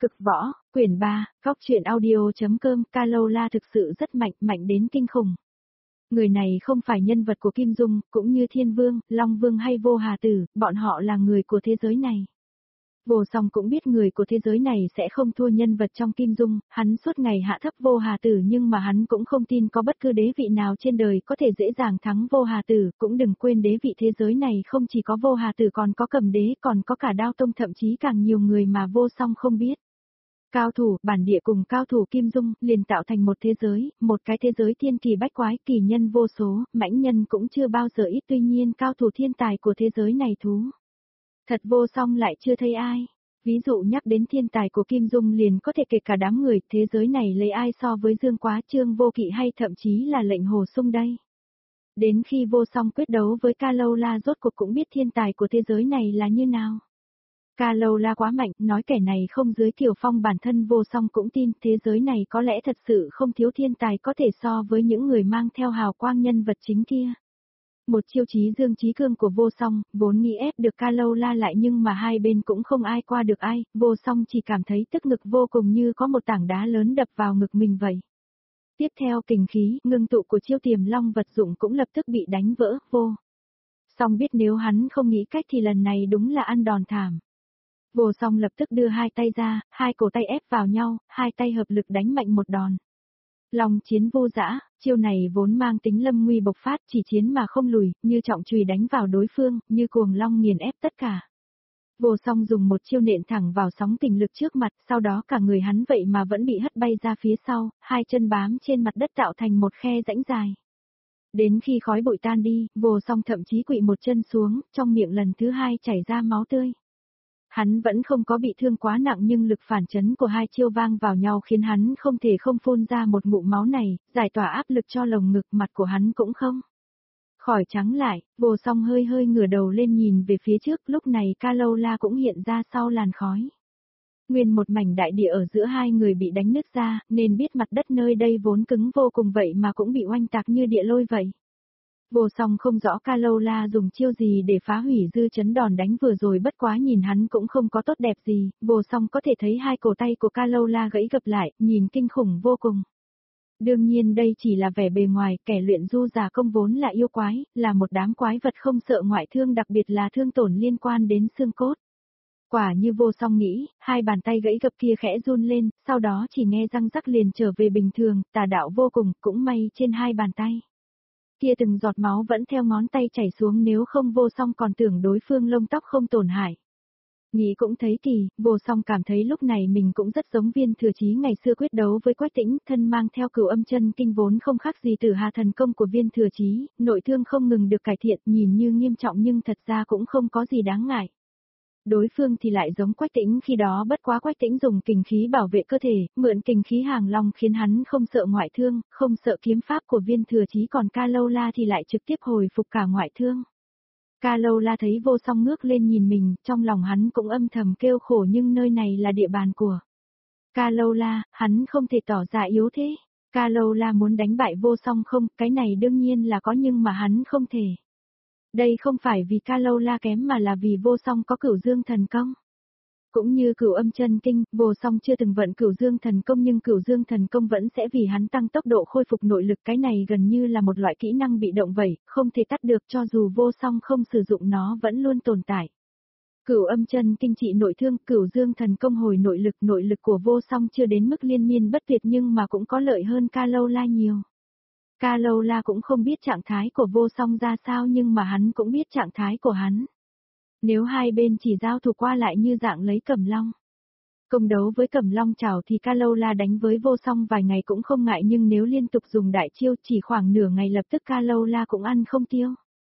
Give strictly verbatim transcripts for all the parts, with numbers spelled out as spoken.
Cực võ, quyển ba, góc truyện audio.com. Kalola thực sự rất mạnh, mạnh đến kinh khủng. Người này không phải nhân vật của Kim Dung, cũng như Thiên Vương, Long Vương hay Vô Hà Tử, bọn họ là người của thế giới này. Vô Song cũng biết người của thế giới này sẽ không thua nhân vật trong Kim Dung, hắn suốt ngày hạ thấp Vô Hà Tử nhưng mà hắn cũng không tin có bất cứ đế vị nào trên đời có thể dễ dàng thắng Vô Hà Tử, cũng đừng quên đế vị thế giới này không chỉ có Vô Hà Tử còn có Cầm Đế, còn có cả Đao Tông, thậm chí càng nhiều người mà Vô Song không biết. Cao thủ, bản địa cùng cao thủ Kim Dung, liền tạo thành một thế giới, một cái thế giới thiên kỳ bách quái, kỳ nhân vô số, mãnh nhân cũng chưa bao giờ ít, tuy nhiên cao thủ thiên tài của thế giới này thú. Thật Vô Song lại chưa thấy ai. Ví dụ nhắc đến thiên tài của Kim Dung liền có thể kể cả đám người, thế giới này lấy ai so với Dương Quá, Trương Vô Kỵ hay thậm chí là Lệnh Hồ Sung đây. Đến khi Vô Song quyết đấu với Kalola rốt cuộc cũng biết thiên tài của thế giới này là như nào. Kalola quá mạnh, nói kẻ này không dưới Kiều Phong, bản thân Vô Song cũng tin, thế giới này có lẽ thật sự không thiếu thiên tài có thể so với những người mang theo hào quang nhân vật chính kia. Một chiêu chí dương chí cương của Vô Song, vốn nghĩ ép được Kalola lại nhưng mà hai bên cũng không ai qua được ai, Vô Song chỉ cảm thấy tức ngực vô cùng như có một tảng đá lớn đập vào ngực mình vậy. Tiếp theo kình khí, ngưng tụ của chiêu Tiềm Long vật dụng cũng lập tức bị đánh vỡ, Vô Song biết nếu hắn không nghĩ cách thì lần này đúng là ăn đòn thảm. Vô Song lập tức đưa hai tay ra, hai cổ tay ép vào nhau, hai tay hợp lực đánh mạnh một đòn. Long chiến vô dã, chiêu này vốn mang tính lâm nguy bộc phát, chỉ chiến mà không lùi, như trọng chùy đánh vào đối phương, như cuồng long nghiền ép tất cả. Vô Song dùng một chiêu nện thẳng vào sóng kình lực trước mặt, sau đó cả người hắn vậy mà vẫn bị hất bay ra phía sau, hai chân bám trên mặt đất tạo thành một khe rãnh dài. Đến khi khói bụi tan đi, Vô Song thậm chí quỵ một chân xuống, trong miệng lần thứ hai chảy ra máu tươi. Hắn vẫn không có bị thương quá nặng nhưng lực phản chấn của hai chiêu vang vào nhau khiến hắn không thể không phun ra một ngụm máu này, giải tỏa áp lực cho lồng ngực, mặt của hắn cũng không khỏi trắng lại. Vô Song hơi hơi ngửa đầu lên nhìn về phía trước, lúc này Kalola cũng hiện ra sau làn khói. Nguyên một mảnh đại địa ở giữa hai người bị đánh nứt ra, nên biết mặt đất nơi đây vốn cứng vô cùng vậy mà cũng bị oanh tạc như địa lôi vậy. Vô Song không rõ Kalola dùng chiêu gì để phá hủy dư chấn đòn đánh vừa rồi, bất quá nhìn hắn cũng không có tốt đẹp gì, Vô Song có thể thấy hai cổ tay của Kalola gãy gập lại, nhìn kinh khủng vô cùng. Đương nhiên đây chỉ là vẻ bề ngoài, kẻ luyện du giả công vốn là yêu quái, là một đám quái vật không sợ ngoại thương, đặc biệt là thương tổn liên quan đến xương cốt. Quả như Vô Song nghĩ, hai bàn tay gãy gập kia khẽ run lên, sau đó chỉ nghe răng rắc liền trở về bình thường, tà đạo vô cùng, cũng may trên hai bàn tay kia từng giọt máu vẫn theo ngón tay chảy xuống, nếu không Vô Song còn tưởng đối phương lông tóc không tổn hại. Nghĩ cũng thấy kỳ, Vô Song cảm thấy lúc này mình cũng rất giống Viên Thừa Chí ngày xưa quyết đấu với Quách Tĩnh, thân mang theo Cửu Âm Chân Kinh vốn không khác gì Tử Hà thần công của Viên Thừa Chí, nội thương không ngừng được cải thiện, nhìn như nghiêm trọng nhưng thật ra cũng không có gì đáng ngại. Đối phương thì lại giống Quách Tĩnh khi đó, bất quá Quách Tĩnh dùng kình khí bảo vệ cơ thể, mượn kình khí hàng long khiến hắn không sợ ngoại thương, không sợ kiếm pháp của Viên Thừa Chí, còn Kalola thì lại trực tiếp hồi phục cả ngoại thương. Kalola thấy Vô Song ngước lên nhìn mình, trong lòng hắn cũng âm thầm kêu khổ, nhưng nơi này là địa bàn của Kalola, hắn không thể tỏ ra yếu thế. Kalola muốn đánh bại Vô Song không, cái này đương nhiên là có nhưng mà hắn không thể. Đây không phải vì Kalola kém mà là vì Vô Song có Cửu Dương thần công. Cũng như Cửu Âm Chân Kinh, Vô Song chưa từng vận Cửu Dương thần công nhưng Cửu Dương thần công vẫn sẽ vì hắn tăng tốc độ khôi phục nội lực, cái này gần như là một loại kỹ năng bị động vậy, không thể tắt được, cho dù Vô Song không sử dụng nó vẫn luôn tồn tại. Cửu Âm Chân Kinh trị nội thương, Cửu Dương thần công hồi nội lực, nội lực của Vô Song chưa đến mức liên miên bất tuyệt nhưng mà cũng có lợi hơn Kalola nhiều. Kalola cũng không biết trạng thái của Vô Song ra sao nhưng mà hắn cũng biết trạng thái của hắn. Nếu hai bên chỉ giao thủ qua lại như dạng lấy Cẩm Long công đấu với Cẩm Long chảo thì Kalola đánh với Vô Song vài ngày cũng không ngại, nhưng nếu liên tục dùng đại chiêu chỉ khoảng nửa ngày lập tức Kalola cũng ăn không tiêu.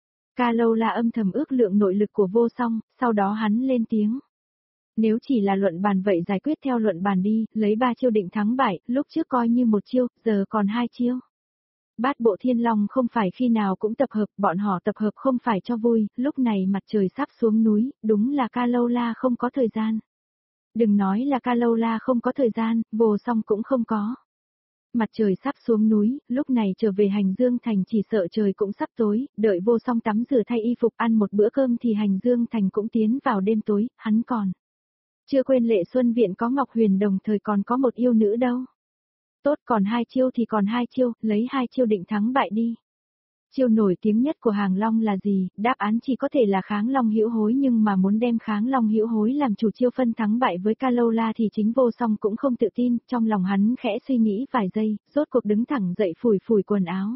Kalola âm thầm ước lượng nội lực của Vô Song, sau đó hắn lên tiếng. Nếu chỉ là luận bàn vậy giải quyết theo luận bàn đi, lấy ba chiêu định thắng bại, lúc trước coi như một chiêu, giờ còn hai chiêu. Bát bộ thiên long không phải khi nào cũng tập hợp, bọn họ tập hợp không phải cho vui, lúc này mặt trời sắp xuống núi, đúng là Kalola không có thời gian. Đừng nói là Kalola không có thời gian, Vô Song cũng không có. Mặt trời sắp xuống núi, lúc này trở về Hành Dương Thành chỉ sợ trời cũng sắp tối, đợi Vô Song tắm rửa thay y phục ăn một bữa cơm thì Hành Dương Thành cũng tiến vào đêm tối, hắn còn Chưa quên Lệ Xuân Viện có Ngọc Huyền đồng thời còn có một yêu nữ đâu. Tốt, còn hai chiêu thì còn hai chiêu, lấy hai chiêu định thắng bại đi. Chiêu nổi tiếng nhất của Hàng Long là gì? Đáp án chỉ có thể là Kháng Long Hữu Hối, nhưng mà muốn đem Kháng Long Hữu Hối làm chủ chiêu phân thắng bại với Kalola thì chính Vô Song cũng không tự tin, trong lòng hắn khẽ suy nghĩ vài giây, rốt cuộc đứng thẳng dậy phủi phủi quần áo.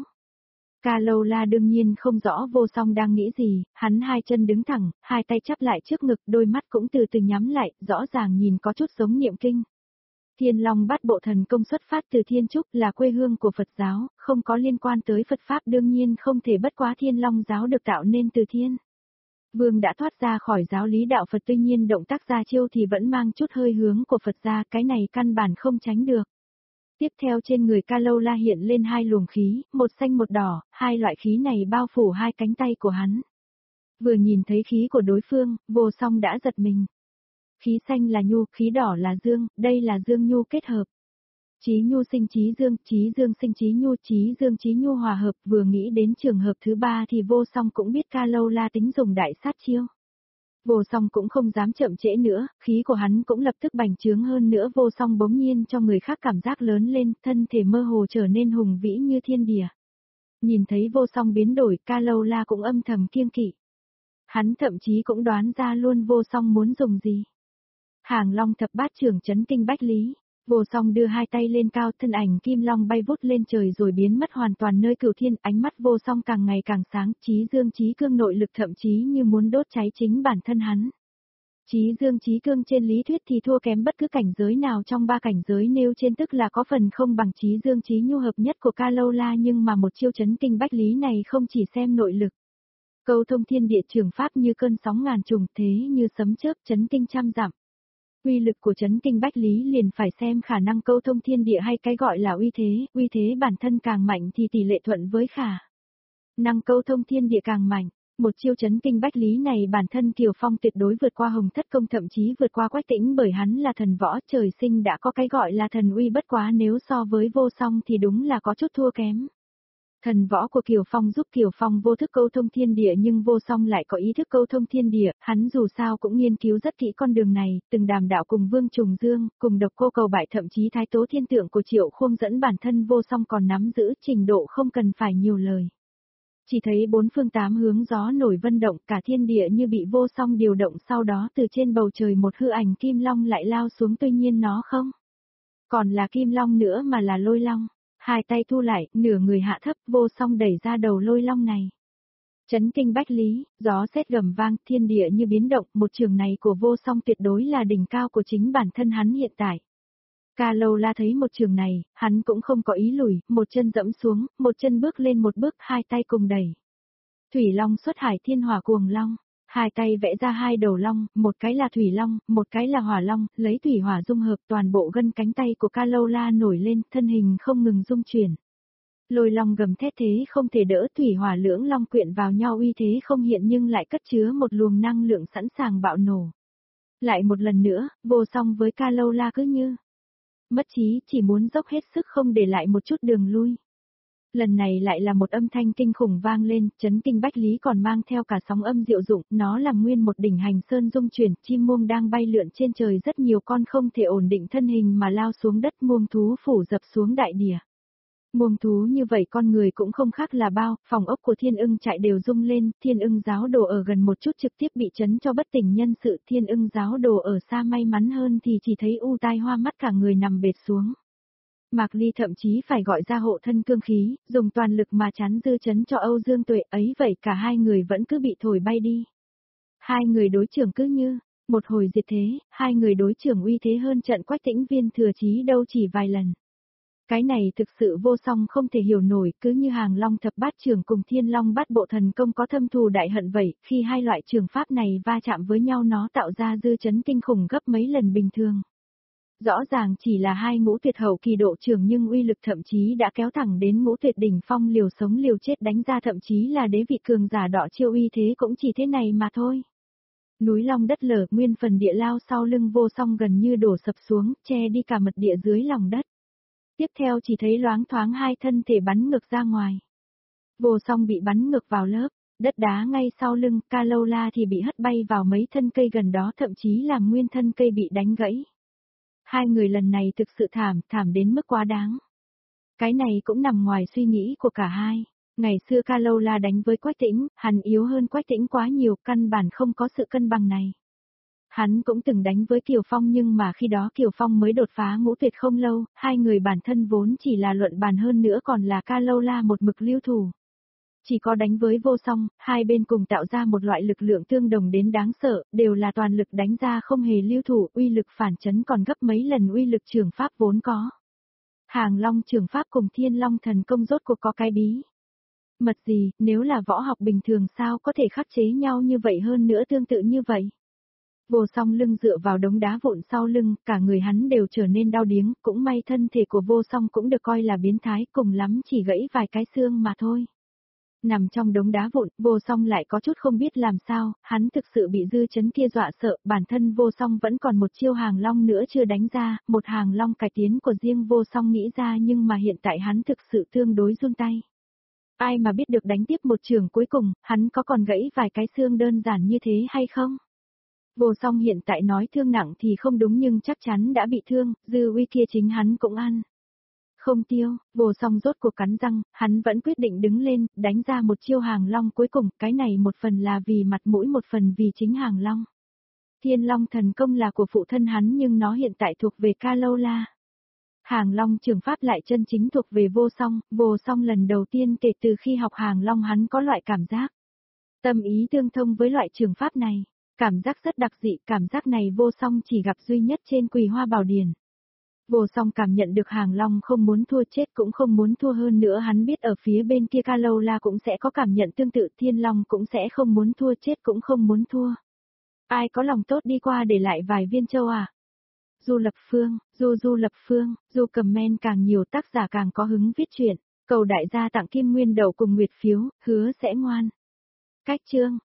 Kalola đương nhiên không rõ Vô Song đang nghĩ gì, hắn hai chân đứng thẳng, hai tay chắp lại trước ngực, đôi mắt cũng từ từ nhắm lại, rõ ràng nhìn có chút giống niệm kinh. Thiên Long Bát Bộ thần công xuất phát từ Thiên Trúc, là quê hương của Phật giáo, không có liên quan tới Phật Pháp, đương nhiên không thể bất quá Thiên Long giáo được tạo nên từ thiên. Vương đã thoát ra khỏi giáo lý đạo Phật, tuy nhiên động tác ra chiêu thì vẫn mang chút hơi hướng của Phật ra, cái này căn bản không tránh được. Tiếp theo trên người Kalola hiện lên hai luồng khí, một xanh một đỏ, hai loại khí này bao phủ hai cánh tay của hắn. Vừa nhìn thấy khí của đối phương, Vô Song đã giật mình. Khí xanh là nhu, khí đỏ là dương, đây là dương nhu kết hợp. Chí nhu sinh chí dương, chí dương sinh chí nhu, chí dương chí nhu hòa hợp, vừa nghĩ đến trường hợp thứ ba thì Vô Song cũng biết Kalola tính dùng đại sát chiêu. Vô Song cũng không dám chậm trễ nữa, khí của hắn cũng lập tức bành trướng hơn nữa. Vô Song bỗng nhiên cho người khác cảm giác lớn lên, thân thể mơ hồ trở nên hùng vĩ như thiên địa. Nhìn thấy Vô Song biến đổi, Kalola cũng âm thầm kiêng kỵ. Hắn thậm chí cũng đoán ra luôn Vô Song muốn dùng gì. Hàng Long thập bát trưởng chấn kinh bách lý. Vô Song đưa hai tay lên cao, thân ảnh kim long bay vút lên trời rồi biến mất hoàn toàn nơi cửu thiên, ánh mắt Vô Song càng ngày càng sáng, chí dương chí cương nội lực thậm chí như muốn đốt cháy chính bản thân hắn. Chí dương chí cương trên lý thuyết thì thua kém bất cứ cảnh giới nào trong ba cảnh giới nêu trên, tức là có phần không bằng chí dương chí nhu hợp nhất của Kalola, nhưng mà một chiêu chấn kinh bách lý này không chỉ xem nội lực. Câu thông thiên địa trường pháp như cơn sóng ngàn trùng, thế như sấm chớp chấn kinh trăm dặm. Uy lực của chấn kinh bách lý liền phải xem khả năng câu thông thiên địa hay cái gọi là uy thế, uy thế bản thân càng mạnh thì tỷ lệ thuận với khả năng câu thông thiên địa càng mạnh. Một chiêu chấn kinh bách lý này bản thân Kiều Phong tuyệt đối vượt qua Hồng Thất Công, thậm chí vượt qua Quách Tĩnh, bởi hắn là thần võ trời sinh đã có cái gọi là thần uy, bất quá nếu so với Vô Song thì đúng là có chút thua kém. Thần võ của Kiều Phong giúp Kiều Phong vô thức câu thông thiên địa, nhưng Vô Song lại có ý thức câu thông thiên địa, hắn dù sao cũng nghiên cứu rất kỹ con đường này, từng đàm đạo cùng Vương Trùng Dương, cùng Độc Cô Cầu Bại, thậm chí Thái Tố Thiên Tượng của Triệu Khuông dẫn bản thân Vô Song còn nắm giữ trình độ không cần phải nhiều lời. Chỉ thấy bốn phương tám hướng gió nổi vân động, cả thiên địa như bị Vô Song điều động, sau đó từ trên bầu trời một hư ảnh kim long lại lao xuống, tuy nhiên nó không còn là kim long nữa mà là lôi long. Hai tay thu lại, nửa người hạ thấp, Vô Song đẩy ra đầu lôi long này. Chấn kinh bách lý, gió sét gầm vang, thiên địa như biến động, một trường này của Vô Song tuyệt đối là đỉnh cao của chính bản thân hắn hiện tại. Kalola thấy một trường này, hắn cũng không có ý lùi, một chân dẫm xuống, một chân bước lên một bước, hai tay cùng đẩy. Thủy long xuất hải, thiên hỏa cuồng long. Hai tay vẽ ra hai đầu long, một cái là thủy long, một cái là hỏa long, lấy thủy hỏa dung hợp, toàn bộ gân cánh tay của Kalola nổi lên, thân hình không ngừng rung chuyển. Lôi long gầm thét thế không thể đỡ, thủy hỏa lưỡng long quyện vào nhau, uy thế không hiện nhưng lại cất chứa một luồng năng lượng sẵn sàng bạo nổ. Lại một lần nữa, Vô Song với Kalola cứ như mất trí, chỉ muốn dốc hết sức không để lại một chút đường lui. Lần này lại là một âm thanh kinh khủng vang lên, chấn kinh bách lý còn mang theo cả sóng âm diệu dụng, nó làm nguyên một đỉnh hành sơn rung chuyển, chim muông đang bay lượn trên trời, rất nhiều con không thể ổn định thân hình mà lao xuống đất, muông thú phủ dập xuống đại địa. Muông thú như vậy con người cũng không khác là bao, phòng ốc của Thiên Ưng Trại đều rung lên, Thiên Ưng giáo đồ ở gần một chút trực tiếp bị chấn cho bất tỉnh nhân sự, Thiên Ưng giáo đồ ở xa may mắn hơn thì chỉ thấy u tai hoa mắt cả người nằm bệt xuống. Mạc Ly thậm chí phải gọi ra hộ thân cương khí, dùng toàn lực mà chắn dư chấn cho Âu Dương Tuệ, ấy vậy cả hai người vẫn cứ bị thổi bay đi. Hai người đối trưởng cứ như một hồi diệt thế, hai người đối trưởng uy thế hơn trận Quách Tĩnh Viên Thừa Chí đâu chỉ vài lần. Cái này thực sự Vô Song không thể hiểu nổi, cứ như Hàng Long thập bát trưởng cùng Thiên Long bát bộ thần công có thâm thù đại hận vậy, khi hai loại trường pháp này va chạm với nhau nó tạo ra dư chấn kinh khủng gấp mấy lần bình thường. Rõ ràng chỉ là hai ngũ tuyệt hậu kỳ độ trưởng nhưng uy lực thậm chí đã kéo thẳng đến ngũ tuyệt đỉnh phong, liều sống liều chết đánh ra, thậm chí là đế vị cường giả đọ chiêu uy thế cũng chỉ thế này mà thôi. Núi long đất lở, nguyên phần địa lao sau lưng Vô Song gần như đổ sập xuống, che đi cả mật địa dưới lòng đất. Tiếp theo chỉ thấy loáng thoáng hai thân thể bắn ngược ra ngoài. Vô Song bị bắn ngược vào lớp Đất đá ngay sau lưng Carola thì bị hất bay vào mấy thân cây gần đó, thậm chí là nguyên thân cây bị đánh gãy. Hai người lần này thực sự thảm, thảm đến mức quá đáng. Cái này cũng nằm ngoài suy nghĩ của cả hai. Ngày xưa Carola đánh với Quách Tĩnh, hắn yếu hơn Quách Tĩnh quá nhiều, căn bản không có sự cân bằng này. Hắn cũng từng đánh với Kiều Phong nhưng mà khi đó Kiều Phong mới đột phá ngũ tuyệt không lâu, hai người bản thân vốn chỉ là luận bàn, hơn nữa còn là Carola một mực lưu thủ. Chỉ có đánh với Vô Song, hai bên cùng tạo ra một loại lực lượng tương đồng đến đáng sợ, đều là toàn lực đánh ra không hề lưu thủ, uy lực phản chấn còn gấp mấy lần uy lực trường pháp vốn có. Hàng Long trường pháp cùng Thiên Long thần công rốt cuộc có cái bí mật gì, nếu là võ học bình thường sao có thể khắc chế nhau như vậy, hơn nữa tương tự như vậy. Vô Song lưng dựa vào đống đá vụn sau lưng, cả người hắn đều trở nên đau điếng, cũng may thân thể của Vô Song cũng được coi là biến thái, cùng lắm chỉ gãy vài cái xương mà thôi. Nằm trong đống đá vụn, Vô Song lại có chút không biết làm sao, hắn thực sự bị dư chấn kia dọa sợ, bản thân Vô Song vẫn còn một chiêu hàng long nữa chưa đánh ra, một hàng long cải tiến của riêng Vô Song nghĩ ra, nhưng mà hiện tại hắn thực sự tương đối run tay. Ai mà biết được đánh tiếp một trường cuối cùng, hắn có còn gãy vài cái xương đơn giản như thế hay không? Vô Song hiện tại nói thương nặng thì không đúng nhưng chắc chắn đã bị thương, dư uy kia chính hắn cũng ăn. Không tiêu, Vô Song rốt cuộc cắn răng, hắn vẫn quyết định đứng lên, đánh ra một chiêu hàng long cuối cùng, cái này một phần là vì mặt mũi, một phần vì chính hàng long. Thiên Long thần công là của phụ thân hắn nhưng nó hiện tại thuộc về Carola. Hàng long trường pháp lại chân chính thuộc về Vô Song, Vô Song lần đầu tiên kể từ khi học hàng long hắn có loại cảm giác tâm ý tương thông với loại trường pháp này, cảm giác rất đặc dị, cảm giác này Vô Song chỉ gặp duy nhất trên Quỳ Hoa Bảo Điển. Vô Song cảm nhận được hàng long không muốn thua, chết cũng không muốn thua, hơn nữa hắn biết ở phía bên kia Carola cũng sẽ có cảm nhận tương tự, Thiên Long cũng sẽ không muốn thua, chết cũng không muốn thua. Ai có lòng tốt đi qua để lại vài viên châu à? Du Lập Phương, Du Du Lập Phương, Du comment càng nhiều tác giả càng có hứng viết truyện, cầu đại gia tặng kim nguyên đậu cùng nguyệt phiếu, hứa sẽ ngoan. Cách chương